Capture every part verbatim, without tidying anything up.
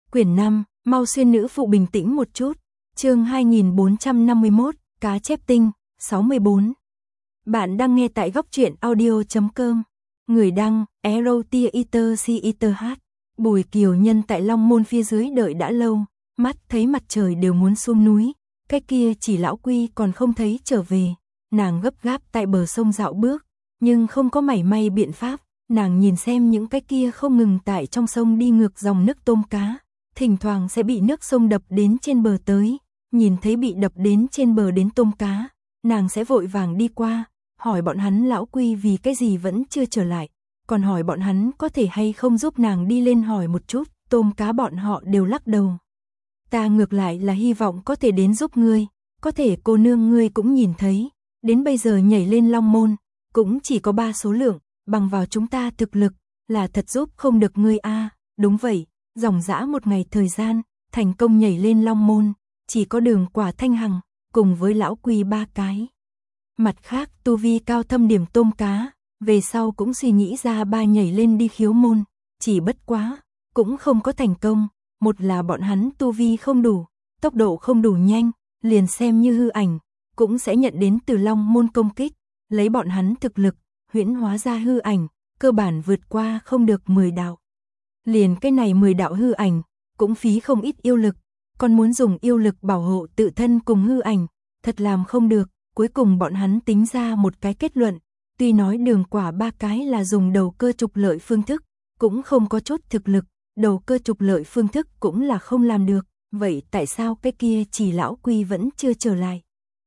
Quyển năm, mau xuyên nữ phụ bình tĩnh một chút. Chương hai nghìn bốn trăm năm mươi mốt, cá chép tinh, sáu mươi bốn. Bạn đang nghe tại góc truyện audio chấm com. Người đăng, Erotia Eater hát. Bùi Kiều Nhân tại Long Môn phía dưới đợi đã lâu, mắt thấy mặt trời đều muốn xuống núi, cái kia chỉ lão Quy còn không thấy trở về. Nàng gấp gáp tại bờ sông dạo bước, nhưng không có mảy may biện pháp. Nàng nhìn xem những cái kia không ngừng tại trong sông đi ngược dòng nước tôm cá, thỉnh thoảng sẽ bị nước sông đập đến trên bờ tới, nhìn thấy bị đập đến trên bờ đến tôm cá, nàng sẽ vội vàng đi qua, hỏi bọn hắn lão Quy vì cái gì vẫn chưa trở lại, còn hỏi bọn hắn có thể hay không giúp nàng đi lên hỏi một chút, tôm cá bọn họ đều lắc đầu. Ta ngược lại là hy vọng có thể đến giúp ngươi, có thể cô nương ngươi cũng nhìn thấy, đến bây giờ nhảy lên Long Môn, cũng chỉ có ba số lượng. Bằng vào chúng ta thực lực, là thật giúp không được ngươi a. À, đúng vậy, dòng dã một ngày thời gian, thành công nhảy lên Long Môn, chỉ có Đường Quả Thanh Hằng, cùng với lão Quy ba cái. Mặt khác, tu vi cao thâm điểm tôm cá, về sau cũng suy nghĩ ra ba nhảy lên đi khiếu môn, chỉ bất quá, cũng không có thành công, một là bọn hắn tu vi không đủ, tốc độ không đủ nhanh, liền xem như hư ảnh, cũng sẽ nhận đến từ Long Môn công kích, lấy bọn hắn thực lực. Huyễn hóa ra hư ảnh, cơ bản vượt qua không được mười đạo. Liền cái này mười đạo hư ảnh, cũng phí không ít yêu lực, còn muốn dùng yêu lực bảo hộ tự thân cùng hư ảnh, thật làm không được, cuối cùng bọn hắn tính ra một cái kết luận, tuy nói Đường Quả ba cái là dùng đầu cơ trục lợi phương thức, cũng không có chút thực lực, đầu cơ trục lợi phương thức cũng là không làm được, vậy tại sao cái kia chỉ lão Quy vẫn chưa trở lại?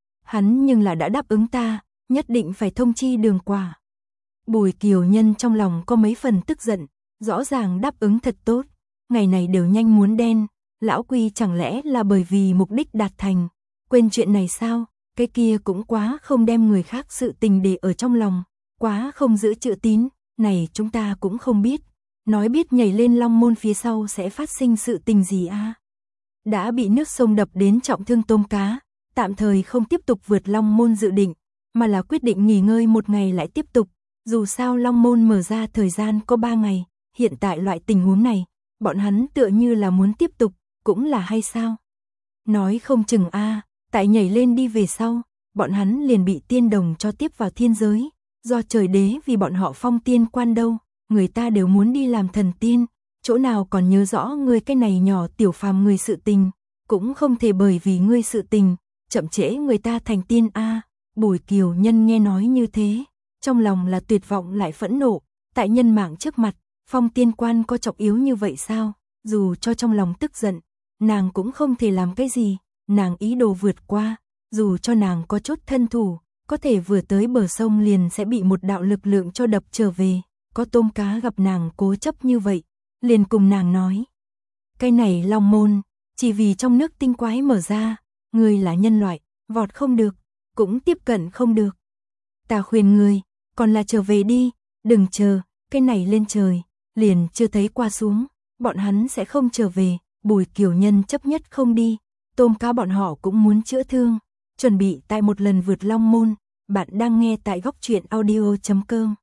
Hắn nhưng là đã đáp ứng ta, nhất định phải thông chi Đường Quả. Bùi Kiều Nhân trong lòng có mấy phần tức giận, rõ ràng đáp ứng thật tốt, ngày này đều nhanh muốn đen, lão Quy chẳng lẽ là bởi vì mục đích đạt thành, quên chuyện này sao, cái kia cũng quá không đem người khác sự tình để ở trong lòng, quá không giữ chữ tín, này chúng ta cũng không biết, nói biết nhảy lên Long Môn phía sau sẽ phát sinh sự tình gì a? À? Đã bị nước sông đập đến trọng thương tôm cá, tạm thời không tiếp tục vượt Long Môn dự định, mà là quyết định nghỉ ngơi một ngày lại tiếp tục. Dù sao Long Môn mở ra thời gian có ba ngày, hiện tại loại tình huống này, bọn hắn tựa như là muốn tiếp tục, cũng là hay sao? Nói không chừng a, à, tại nhảy lên đi về sau, bọn hắn liền bị tiên đồng cho tiếp vào thiên giới, do trời đế vì bọn họ phong tiên quan đâu, người ta đều muốn đi làm thần tiên, chỗ nào còn nhớ rõ ngươi cái này nhỏ tiểu phàm người sự tình, cũng không thể bởi vì ngươi sự tình, chậm trễ người ta thành tiên a. À. Bùi Kiều Nhân nghe nói như thế, trong lòng là tuyệt vọng lại phẫn nộ, tại nhân mạng trước mặt, phong tiên quan có trọng yếu như vậy sao? Dù cho trong lòng tức giận, nàng cũng không thể làm cái gì, nàng ý đồ vượt qua, dù cho nàng có chút thân thủ, có thể vừa tới bờ sông liền sẽ bị một đạo lực lượng cho đập trở về, có tôm cá gặp nàng cố chấp như vậy, liền cùng nàng nói. Cái này Long Môn, chỉ vì trong nước tinh quái mở ra, ngươi là nhân loại, vọt không được, cũng tiếp cận không được. Ta khuyên ngươi, còn là trở về đi, đừng chờ, cái này lên trời, liền chưa thấy qua xuống, bọn hắn sẽ không trở về, Bùi Kiều Nhân chấp nhất không đi, tôm cá bọn họ cũng muốn chữa thương, chuẩn bị tại một lần vượt Long Môn, bạn đang nghe tại góc truyện audio chấm com.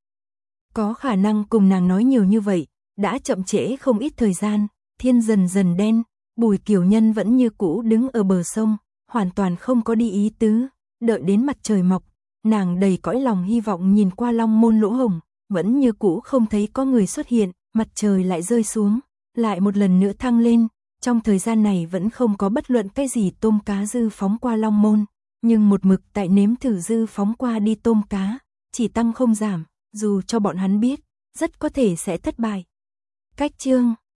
Có khả năng cùng nàng nói nhiều như vậy, đã chậm trễ không ít thời gian, thiên dần dần đen, Bùi Kiều Nhân vẫn như cũ đứng ở bờ sông, hoàn toàn không có đi ý tứ, đợi đến mặt trời mọc. Nàng đầy cõi lòng hy vọng nhìn qua Long Môn lỗ hổng, vẫn như cũ không thấy có người xuất hiện, mặt trời lại rơi xuống, lại một lần nữa thăng lên, trong thời gian này vẫn không có bất luận cái gì tôm cá dư phóng qua Long Môn, nhưng một mực tại nếm thử dư phóng qua đi tôm cá, chỉ tăng không giảm, dù cho bọn hắn biết, rất có thể sẽ thất bại. Cách chương